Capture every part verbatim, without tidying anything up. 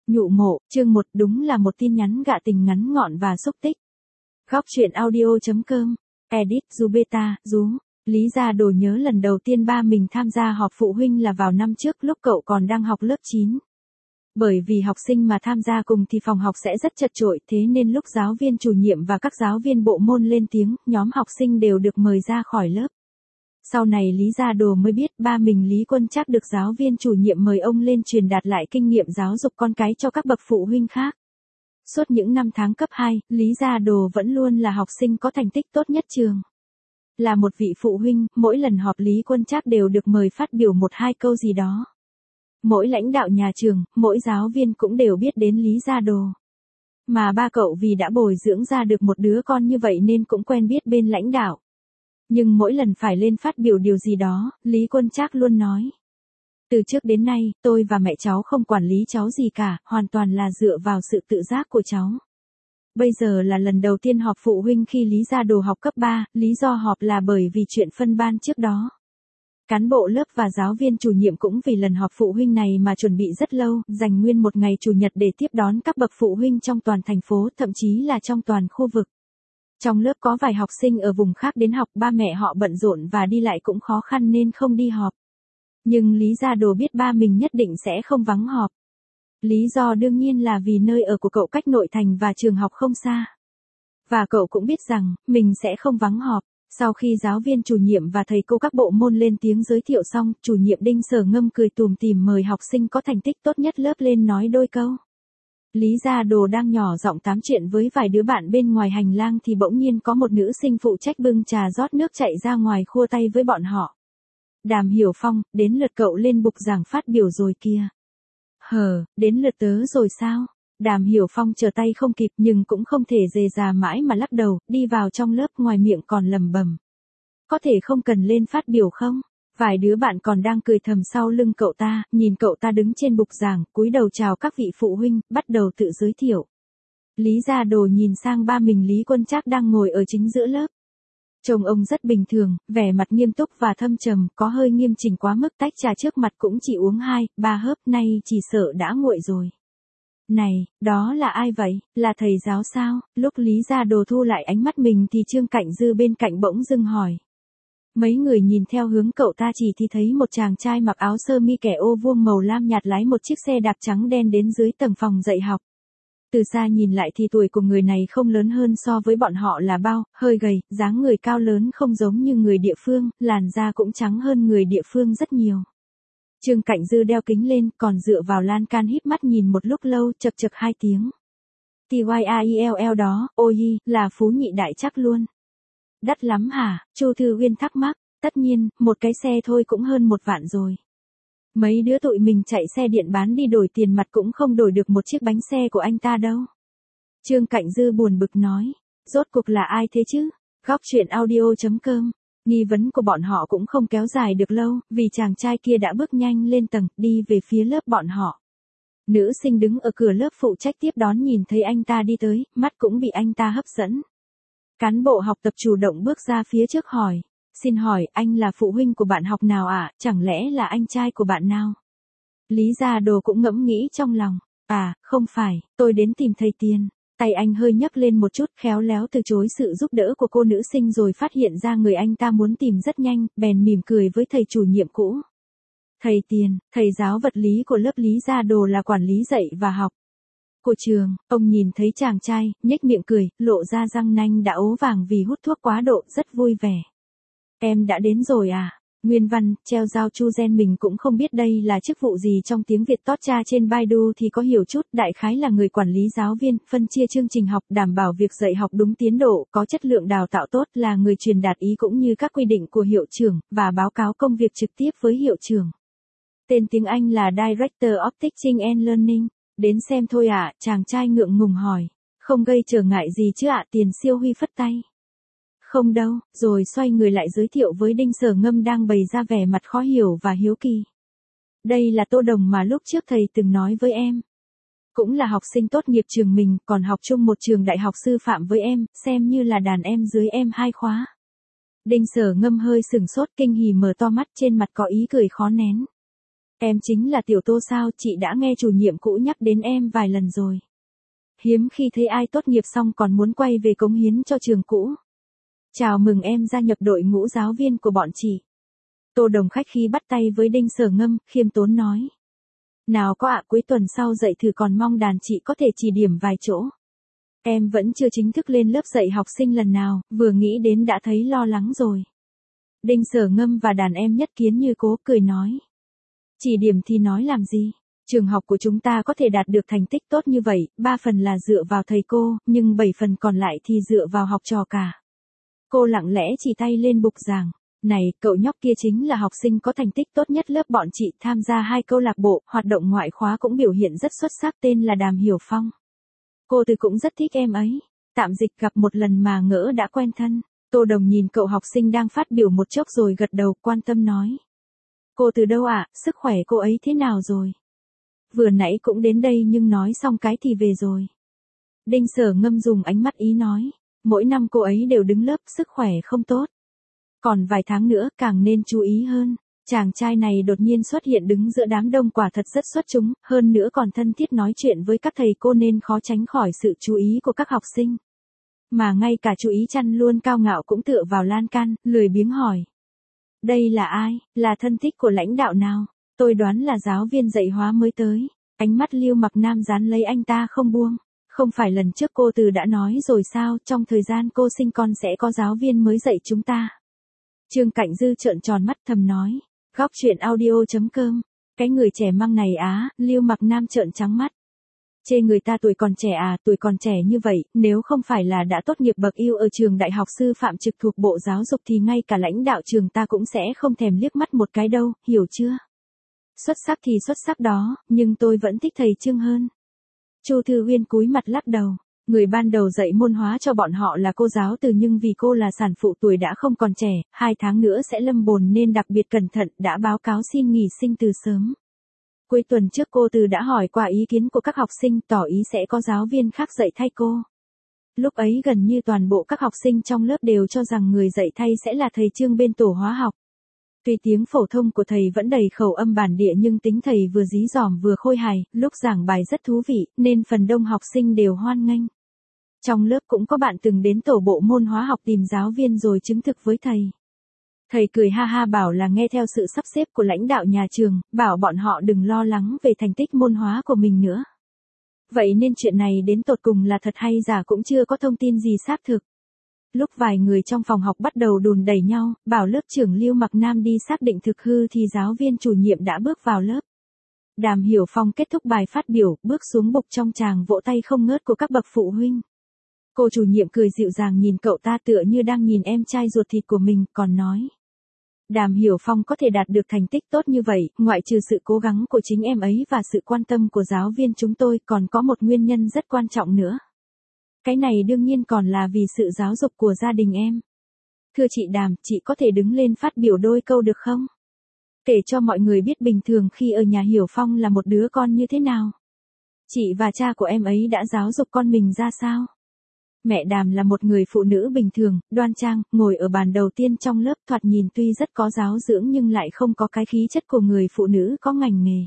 Nhụ mộ, chương một đúng là một tin nhắn gạ tình ngắn gọn và xúc tích. Góc truyện audio.com, edit, Zubeta, Dú. Lý Gia Đồ nhớ lần đầu tiên ba mình tham gia họp phụ huynh là vào năm trước lúc cậu còn đang học lớp chín. Bởi vì học sinh mà tham gia cùng thì phòng học sẽ rất chật chội, thế nên lúc giáo viên chủ nhiệm và các giáo viên bộ môn lên tiếng, nhóm học sinh đều được mời ra khỏi lớp. Sau này Lý Gia Đồ mới biết ba mình Lý Quân Trác được giáo viên chủ nhiệm mời ông lên truyền đạt lại kinh nghiệm giáo dục con cái cho các bậc phụ huynh khác. Suốt những năm tháng cấp hai, Lý Gia Đồ vẫn luôn là học sinh có thành tích tốt nhất trường. Là một vị phụ huynh, mỗi lần họp Lý Quân Trác đều được mời phát biểu một hai câu gì đó. Mỗi lãnh đạo nhà trường, mỗi giáo viên cũng đều biết đến Lý Gia Đồ. Mà ba cậu vì đã bồi dưỡng ra được một đứa con như vậy nên cũng quen biết bên lãnh đạo. Nhưng mỗi lần phải lên phát biểu điều gì đó, Lý Quân Trác luôn nói. Từ trước đến nay, tôi và mẹ cháu không quản lý cháu gì cả, hoàn toàn là dựa vào sự tự giác của cháu. Bây giờ là lần đầu tiên họp phụ huynh khi Lý Gia Đồ học cấp ba, lý do họp là bởi vì chuyện phân ban trước đó. Cán bộ lớp và giáo viên chủ nhiệm cũng vì lần họp phụ huynh này mà chuẩn bị rất lâu, dành nguyên một ngày chủ nhật để tiếp đón các bậc phụ huynh trong toàn thành phố, thậm chí là trong toàn khu vực. Trong lớp có vài học sinh ở vùng khác đến học, ba mẹ họ bận rộn và đi lại cũng khó khăn nên không đi họp. Nhưng Lý Gia Đồ biết ba mình nhất định sẽ không vắng họp. Lý do đương nhiên là vì nơi ở của cậu cách nội thành và trường học không xa. Và cậu cũng biết rằng, mình sẽ không vắng họp. Sau khi giáo viên chủ nhiệm và thầy cô các bộ môn lên tiếng giới thiệu xong, chủ nhiệm Đinh Sở Ngâm cười tùm tìm mời học sinh có thành tích tốt nhất lớp lên nói đôi câu. Lý Gia Đồ đang nhỏ giọng tám chuyện với vài đứa bạn bên ngoài hành lang thì bỗng nhiên có một nữ sinh phụ trách bưng trà rót nước chạy ra ngoài khua tay với bọn họ. Đàm Hiểu Phong, đến lượt cậu lên bục giảng phát biểu rồi kìa. Hờ, đến lượt tớ rồi sao? Đàm Hiểu Phong chờ tay không kịp nhưng cũng không thể dề già mãi mà lắc đầu, đi vào trong lớp ngoài miệng còn lầm bầm. Có thể không cần lên phát biểu không? Vài đứa bạn còn đang cười thầm sau lưng cậu ta, nhìn cậu ta đứng trên bục giảng, cúi đầu chào các vị phụ huynh, bắt đầu tự giới thiệu. Lý Gia Đồ nhìn sang ba mình Lý Quân Trác đang ngồi ở chính giữa lớp. Trông ông rất bình thường, vẻ mặt nghiêm túc và thâm trầm, có hơi nghiêm chỉnh quá mức, tách trà trước mặt cũng chỉ uống hai, ba hớp, nay chỉ sợ đã nguội rồi. Này, đó là ai vậy, là thầy giáo sao? Lúc Lý Gia Đồ thu lại ánh mắt mình thì Trương Cảnh Dư bên cạnh bỗng dưng hỏi. Mấy người nhìn theo hướng cậu ta chỉ thì thấy một chàng trai mặc áo sơ mi kẻ ô vuông màu lam nhạt lái một chiếc xe đạp trắng đen đến dưới tầng phòng dạy học. Từ xa nhìn lại thì tuổi của người này không lớn hơn so với bọn họ là bao, hơi gầy, dáng người cao lớn không giống như người địa phương, làn da cũng trắng hơn người địa phương rất nhiều. Trương Cảnh Dư đeo kính lên, còn dựa vào lan can híp mắt nhìn một lúc lâu, chật chật hai tiếng. tê i a i lờ lờ đó, ôi hi, là phú nhị đại chắc luôn. Đắt lắm hả? Chu Thư Uyên thắc mắc, tất nhiên, một cái xe thôi cũng hơn một vạn rồi. Mấy đứa tụi mình chạy xe điện bán đi đổi tiền mặt cũng không đổi được một chiếc bánh xe của anh ta đâu. Trương Cảnh Dư buồn bực nói, rốt cuộc là ai thế chứ? Góc truyện audio.com. Nghi vấn của bọn họ cũng không kéo dài được lâu, vì chàng trai kia đã bước nhanh lên tầng, đi về phía lớp bọn họ. Nữ sinh đứng ở cửa lớp phụ trách tiếp đón nhìn thấy anh ta đi tới, mắt cũng bị anh ta hấp dẫn. Cán bộ học tập chủ động bước ra phía trước hỏi, xin hỏi, anh là phụ huynh của bạn học nào ạ, à? Chẳng lẽ là anh trai của bạn nào? Lý Gia Đồ cũng ngẫm nghĩ trong lòng, à, không phải, tôi đến tìm thầy Tiền. Tay anh hơi nhấc lên một chút, khéo léo từ chối sự giúp đỡ của cô nữ sinh rồi phát hiện ra người anh ta muốn tìm rất nhanh, bèn mỉm cười với thầy chủ nhiệm cũ. Thầy Tiền, thầy giáo vật lý của lớp Lý Gia Đồ là quản lý dạy và học của trường. Ông nhìn thấy chàng trai, nhếch miệng cười, lộ ra răng nanh đã ố vàng vì hút thuốc quá độ, rất vui vẻ. Em đã đến rồi à? Nguyên văn, treo giao chu gen mình cũng không biết đây là chức vụ gì trong tiếng Việt, tót tra trên Baidu thì có hiểu chút, đại khái là người quản lý giáo viên, phân chia chương trình học, đảm bảo việc dạy học đúng tiến độ, có chất lượng đào tạo tốt, là người truyền đạt ý cũng như các quy định của hiệu trưởng, và báo cáo công việc trực tiếp với hiệu trưởng. Tên tiếng Anh là Director of Teaching and Learning. Đến xem thôi ạ, à, chàng trai ngượng ngùng hỏi. Không gây trở ngại gì chứ ạ, à? Tiền Siêu Huy phất tay. Không đâu, rồi xoay người lại giới thiệu với Đinh Sở Ngâm đang bày ra vẻ mặt khó hiểu và hiếu kỳ. Đây là Tô Đồng mà lúc trước thầy từng nói với em. Cũng là học sinh tốt nghiệp trường mình, còn học chung một trường đại học sư phạm với em, xem như là đàn em dưới em hai khóa. Đinh Sở Ngâm hơi sừng sốt, kinh hỉ mở to mắt, trên mặt có ý cười khó nén. Em chính là Tiểu Tô sao, chị đã nghe chủ nhiệm cũ nhắc đến em vài lần rồi. Hiếm khi thấy ai tốt nghiệp xong còn muốn quay về cống hiến cho trường cũ. Chào mừng em gia nhập đội ngũ giáo viên của bọn chị. Tô Đồng khách khí bắt tay với Đinh Sở Ngâm, khiêm tốn nói. Nào có ạ, cuối tuần sau dạy thử còn mong đàn chị có thể chỉ điểm vài chỗ. Em vẫn chưa chính thức lên lớp dạy học sinh lần nào, vừa nghĩ đến đã thấy lo lắng rồi. Đinh Sở Ngâm và đàn em nhất kiến như cố, cười nói. Chỉ điểm thì nói làm gì? Trường học của chúng ta có thể đạt được thành tích tốt như vậy, ba phần là dựa vào thầy cô, nhưng bảy phần còn lại thì dựa vào học trò cả. Cô lặng lẽ chỉ tay lên bục giảng. Này, cậu nhóc kia chính là học sinh có thành tích tốt nhất lớp bọn chị, tham gia hai câu lạc bộ, hoạt động ngoại khóa cũng biểu hiện rất xuất sắc, tên là Đàm Hiểu Phong. Cô Từ cũng rất thích em ấy. Tạm dịch gặp một lần mà ngỡ đã quen thân. Tô Đồng nhìn cậu học sinh đang phát biểu một chốc rồi gật đầu, quan tâm nói. Cô Từ đâu ạ, à? Sức khỏe cô ấy thế nào rồi? Vừa nãy cũng đến đây nhưng nói xong cái thì về rồi. Đinh Sở Ngâm dùng ánh mắt ý nói. Mỗi năm cô ấy đều đứng lớp, sức khỏe không tốt. Còn vài tháng nữa càng nên chú ý hơn. Chàng trai này đột nhiên xuất hiện đứng giữa đám đông quả thật rất xuất chúng, hơn nữa còn thân thiết nói chuyện với các thầy cô nên khó tránh khỏi sự chú ý của các học sinh. Mà ngay cả chú ý chăn luôn cao ngạo cũng tựa vào lan can, lười biếng hỏi. Đây là ai, là thân thích của lãnh đạo nào? Tôi đoán là giáo viên dạy hóa mới tới. Ánh mắt Lưu Mặc Nam dán lấy anh ta không buông. Không phải lần trước cô Từ đã nói rồi sao, trong thời gian cô sinh con sẽ có giáo viên mới dạy chúng ta. Trương Cạnh Dư trợn tròn mắt thầm nói. Góc truyện audio chấm com. Cái người trẻ măng này á, Lưu Mặc Nam trợn trắng mắt. Chê người ta tuổi còn trẻ à, tuổi còn trẻ như vậy, nếu không phải là đã tốt nghiệp bậc ưu ở trường đại học sư phạm trực thuộc Bộ Giáo dục thì ngay cả lãnh đạo trường ta cũng sẽ không thèm liếc mắt một cái đâu, hiểu chưa? Xuất sắc thì xuất sắc đó, nhưng tôi vẫn thích thầy Trương hơn. Chu Thư Uyên cúi mặt lắc đầu. Người ban đầu dạy môn hóa cho bọn họ là cô giáo Từ, nhưng vì cô là sản phụ tuổi đã không còn trẻ, hai tháng nữa sẽ lâm bồn nên đặc biệt cẩn thận, đã báo cáo xin nghỉ sinh từ sớm. Cuối tuần trước cô Từ đã hỏi qua ý kiến của các học sinh, tỏ ý sẽ có giáo viên khác dạy thay cô. Lúc ấy gần như toàn bộ các học sinh trong lớp đều cho rằng người dạy thay sẽ là thầy Trương bên tổ hóa học. Tuy tiếng phổ thông của thầy vẫn đầy khẩu âm bản địa nhưng tính thầy vừa dí dỏm vừa khôi hài, lúc giảng bài rất thú vị, nên phần đông học sinh đều hoan nghênh. Trong lớp cũng có bạn từng đến tổ bộ môn hóa học tìm giáo viên rồi chứng thực với thầy. Thầy cười ha ha bảo là nghe theo sự sắp xếp của lãnh đạo nhà trường, bảo bọn họ đừng lo lắng về thành tích môn hóa của mình nữa. Vậy nên chuyện này đến tột cùng là thật hay giả cũng chưa có thông tin gì xác thực. Lúc vài người trong phòng học bắt đầu đùn đẩy nhau, bảo lớp trưởng Lưu Mặc Nam đi xác định thực hư thì giáo viên chủ nhiệm đã bước vào lớp. Đàm Hiểu Phong kết thúc bài phát biểu, bước xuống bục trong tràng vỗ tay không ngớt của các bậc phụ huynh. Cô chủ nhiệm cười dịu dàng nhìn cậu ta tựa như đang nhìn em trai ruột thịt của mình, còn nói. Đàm Hiểu Phong có thể đạt được thành tích tốt như vậy, ngoại trừ sự cố gắng của chính em ấy và sự quan tâm của giáo viên chúng tôi, còn có một nguyên nhân rất quan trọng nữa. Cái này đương nhiên còn là vì sự giáo dục của gia đình em. Thưa chị Đàm, chị có thể đứng lên phát biểu đôi câu được không? Kể cho mọi người biết bình thường khi ở nhà Hiểu Phong là một đứa con như thế nào. Chị và cha của em ấy đã giáo dục con mình ra sao? Mẹ Đàm là một người phụ nữ bình thường, đoan trang, ngồi ở bàn đầu tiên trong lớp, thoạt nhìn tuy rất có giáo dưỡng nhưng lại không có cái khí chất của người phụ nữ có ngành nghề.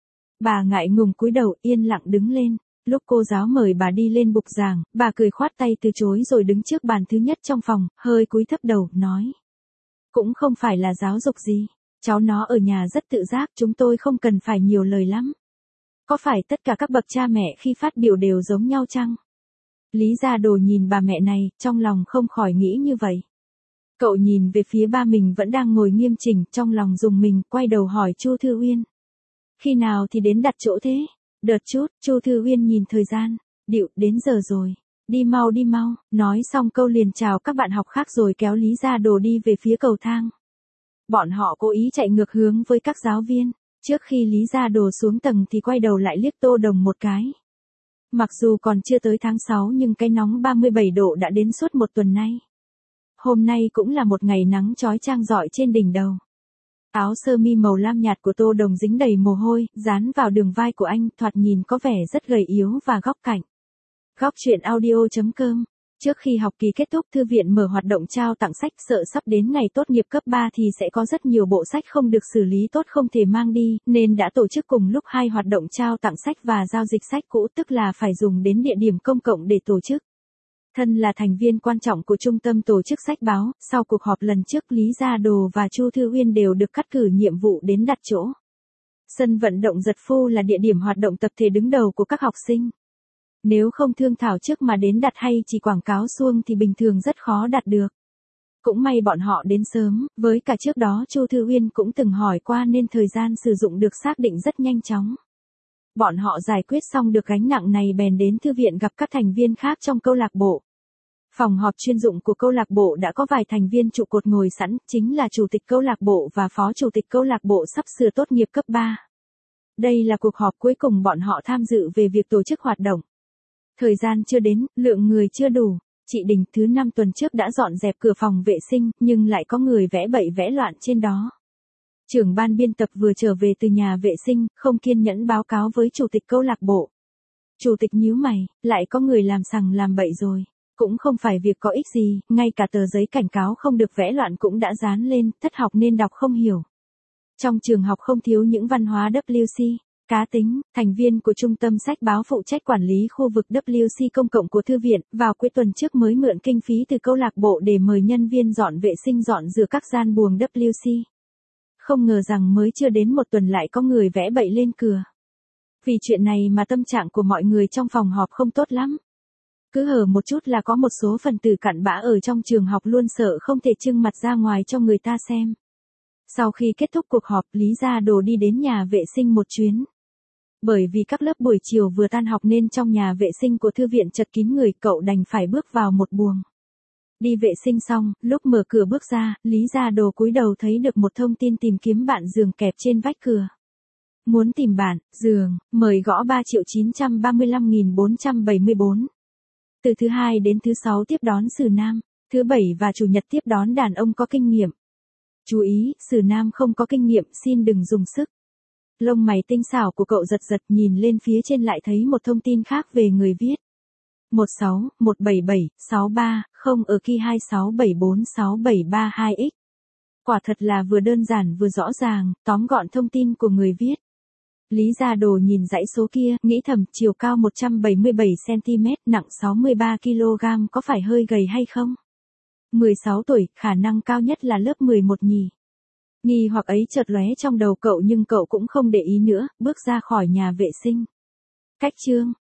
Bà ngại ngùng cúi đầu, yên lặng đứng lên. Lúc cô giáo mời bà đi lên bục giảng, bà cười khoát tay từ chối rồi đứng trước bàn thứ nhất trong phòng, hơi cúi thấp đầu, nói. Cũng không phải là giáo dục gì, cháu nó ở nhà rất tự giác, chúng tôi không cần phải nhiều lời lắm. Có phải tất cả các bậc cha mẹ khi phát biểu đều giống nhau chăng? Lý Gia Đồ nhìn bà mẹ này, trong lòng không khỏi nghĩ như vậy. Cậu nhìn về phía ba mình vẫn đang ngồi nghiêm chỉnh, trong lòng dùng mình, quay đầu hỏi Chu Thư Uyên. Khi nào thì đến đặt chỗ thế? Đợt chút, Chu Thư Uyên nhìn thời gian, điệu, đến giờ rồi. Đi mau đi mau, nói xong câu liền chào các bạn học khác rồi kéo Lý Gia Đồ đi về phía cầu thang. Bọn họ cố ý chạy ngược hướng với các giáo viên, trước khi Lý Gia Đồ xuống tầng thì quay đầu lại liếc Tô Đồng một cái. Mặc dù còn chưa tới tháng sáu nhưng cái nóng ba mươi bảy độ đã đến suốt một tuần nay. Hôm nay cũng là một ngày nắng chói chang rọi trên đỉnh đầu. Áo sơ mi màu lam nhạt của Tô Đồng dính đầy mồ hôi, dán vào đường vai của anh, thoạt nhìn có vẻ rất gầy yếu và góc cạnh. Góc truyện audio chấm com Trước khi học kỳ kết thúc, thư viện mở hoạt động trao tặng sách, sợ sắp đến ngày tốt nghiệp cấp ba thì sẽ có rất nhiều bộ sách không được xử lý tốt không thể mang đi, nên đã tổ chức cùng lúc hai hoạt động trao tặng sách và giao dịch sách cũ, tức là phải dùng đến địa điểm công cộng để tổ chức. Thân là thành viên quan trọng của trung tâm tổ chức sách báo, sau cuộc họp lần trước, Lý Gia Đồ và Chu Thư Uyên đều được cắt cử nhiệm vụ đến đặt chỗ. Sân vận động Giật Phu là địa điểm hoạt động tập thể đứng đầu của các học sinh. Nếu không thương thảo trước mà đến đặt hay chỉ quảng cáo suông thì bình thường rất khó đặt được. Cũng may bọn họ đến sớm, với cả trước đó Chu Thư Uyên cũng từng hỏi qua nên thời gian sử dụng được xác định rất nhanh chóng. Bọn họ giải quyết xong được gánh nặng này bèn đến thư viện gặp các thành viên khác trong câu lạc bộ. Phòng họp chuyên dụng của câu lạc bộ đã có vài thành viên trụ cột ngồi sẵn, chính là chủ tịch câu lạc bộ và phó chủ tịch câu lạc bộ sắp sửa tốt nghiệp cấp ba. Đây là cuộc họp cuối cùng bọn họ tham dự về việc tổ chức hoạt động. Thời gian chưa đến, lượng người chưa đủ. Chị Đình thứ năm tuần trước đã dọn dẹp cửa phòng vệ sinh, nhưng lại có người vẽ bậy vẽ loạn trên đó. Trưởng ban biên tập vừa trở về từ nhà vệ sinh, không kiên nhẫn báo cáo với chủ tịch câu lạc bộ. Chủ tịch nhíu mày, lại có người làm sằng làm bậy rồi. Cũng không phải việc có ích gì, ngay cả tờ giấy cảnh cáo không được vẽ loạn cũng đã dán lên, thất học nên đọc không hiểu. Trong trường học không thiếu những văn hóa W C. Cá tính, thành viên của trung tâm sách báo phụ trách quản lý khu vực W C công cộng của thư viện, vào cuối tuần trước mới mượn kinh phí từ câu lạc bộ để mời nhân viên dọn vệ sinh dọn rửa các gian buồng W C. Không ngờ rằng mới chưa đến một tuần lại có người vẽ bậy lên cửa. Vì chuyện này mà tâm trạng của mọi người trong phòng họp không tốt lắm. Cứ hở một chút là có một số phần tử cặn bã ở trong trường học luôn sợ không thể trưng mặt ra ngoài cho người ta xem. Sau khi kết thúc cuộc họp, Lý Gia Đồ đi đến nhà vệ sinh một chuyến. Bởi vì các lớp buổi chiều vừa tan học nên trong nhà vệ sinh của thư viện chật kín người, cậu đành phải bước vào một buồng. Đi vệ sinh xong, lúc mở cửa bước ra, Lý Gia Đồ cúi đầu thấy được một thông tin tìm kiếm bạn giường kẹp trên vách cửa. Muốn tìm bạn, giường, mời gõ ba triệu chín trăm ba mươi lăm nghìn bốn trăm bảy mươi bốn. Từ thứ hai đến thứ sáu tiếp đón Sử Nam, thứ bảy và chủ nhật tiếp đón đàn ông có kinh nghiệm. Chú ý, Sử Nam không có kinh nghiệm, xin đừng dùng sức. Lông mày tinh xảo của cậu giật giật, nhìn lên phía trên lại thấy một thông tin khác về người viết. một sáu một bảy bảy sáu ba không ở kỳ hai sáu bảy bốn sáu bảy ba hai x. Quả thật là vừa đơn giản vừa rõ ràng, tóm gọn thông tin của người viết. Lý Gia Đồ nhìn dãy số kia, nghĩ thầm, chiều cao một trăm bảy mươi bảy xăng ti mét, nặng sáu mươi ba ki lô gam có phải hơi gầy hay không? mười sáu tuổi, khả năng cao nhất là lớp mười một nhỉ. Nghi hoặc ấy chợt lóe trong đầu cậu nhưng cậu cũng không để ý nữa, bước ra khỏi nhà vệ sinh. Cách chương